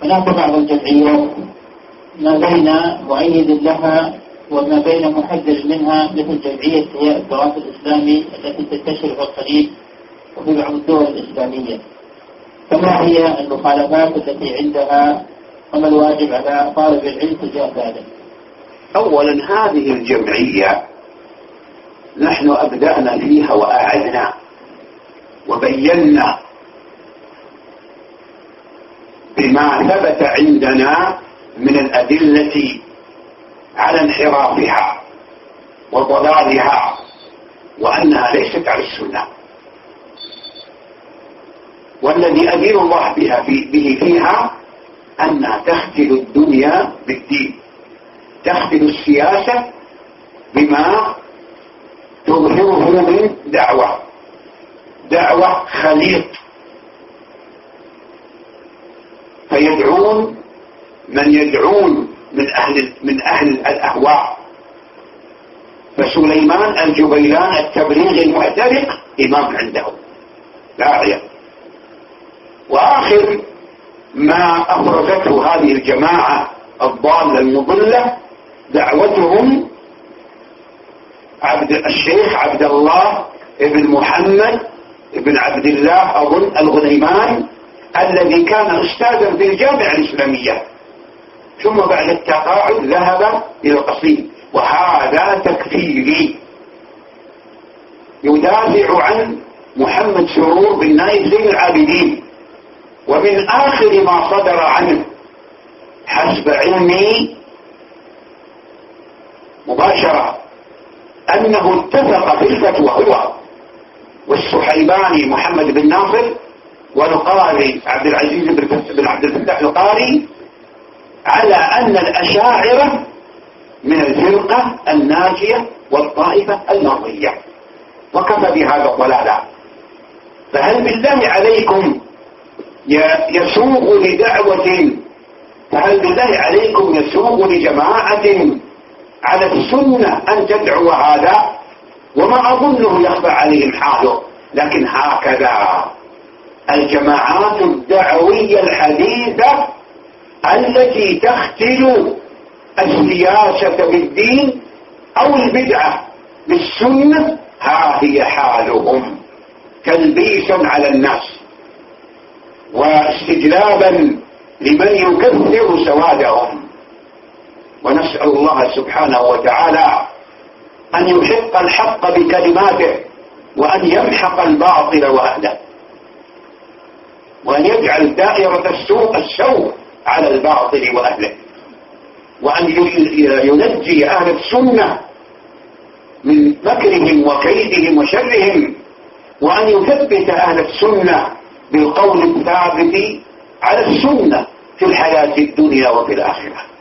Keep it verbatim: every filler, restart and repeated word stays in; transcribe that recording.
هناك بعض الجمعيات ما بين مؤيد لها وما بين محذر منها، مثل جمعية هيئة التراث الإسلامي التي تنتشر في الخليج وفي بعض الدول الإسلامية. فما هي المخالفات التي عندها وما الواجب على طالب العلم تجاه ذلك؟ أولا هذه الجمعية نحن أبدأنا فيها وأعدنا وبينا بما ثبت عندنا من الأدلة على انحرافها وضلالها وأنها ليست على السنة. والذي أدين الله بها في به فيها أنها تختل الدنيا بالدين، تختل السياسة بما تظهره من دعوة دعوة خليط، فيدعون من يدعون من أهل من أهل الأهواء. فسليمان الجبيلان التبليغ المعترق إمام عندهم داعية. وآخر ما أفرزته هذه الجماعة الضالة المضلة دعوتهم عبد الشيخ عبد الله ابن محمد ابن عبد الله أظن الغنيمان، الذي كان أستاذا في الجامعة الإسلامية ثم بعد التقاعد ذهب إلى القصيم. وهذا تكفيري يدافع عن محمد سرور بن نايف زين العابدين. ومن آخر ما صدر عنه حسب علمي مباشرة أنه اتفق في الفتوى هو والسحيباني محمد بن ناصر والقاري عبد العزيز بن عبد الفتاح القاري على أن الأشاعرة من الفرقة الناجية والطائفة المرضية، وكفى بهذا الضلال. فهل بالله عليكم يسوق لدعوة فهل بالله عليكم يسوق لجماعة على السنة أن تدعو هذا؟ وما أظنه يخفى عليهم حاله، لكن هكذا الجماعات الدعوية الحديثة التي تختل السياسة بالدين أو البدعة بالسنة، ها هي حالهم تلبيسا على الناس واستجلابا لمن يكثر سوادهم. ونسأل الله سبحانه وتعالى أن يحق الحق بكلماته وأن يمحق الباطل وأهله، وأن يجعل دائرة السوء السوء على الباطل وأهله، وأن ينجي أهل السنة من مكرهم وكيدهم وشرهم، وأن يثبت أهل السنة بالقول الثابت على السنة في الحياة الدنيا وفي الآخرة.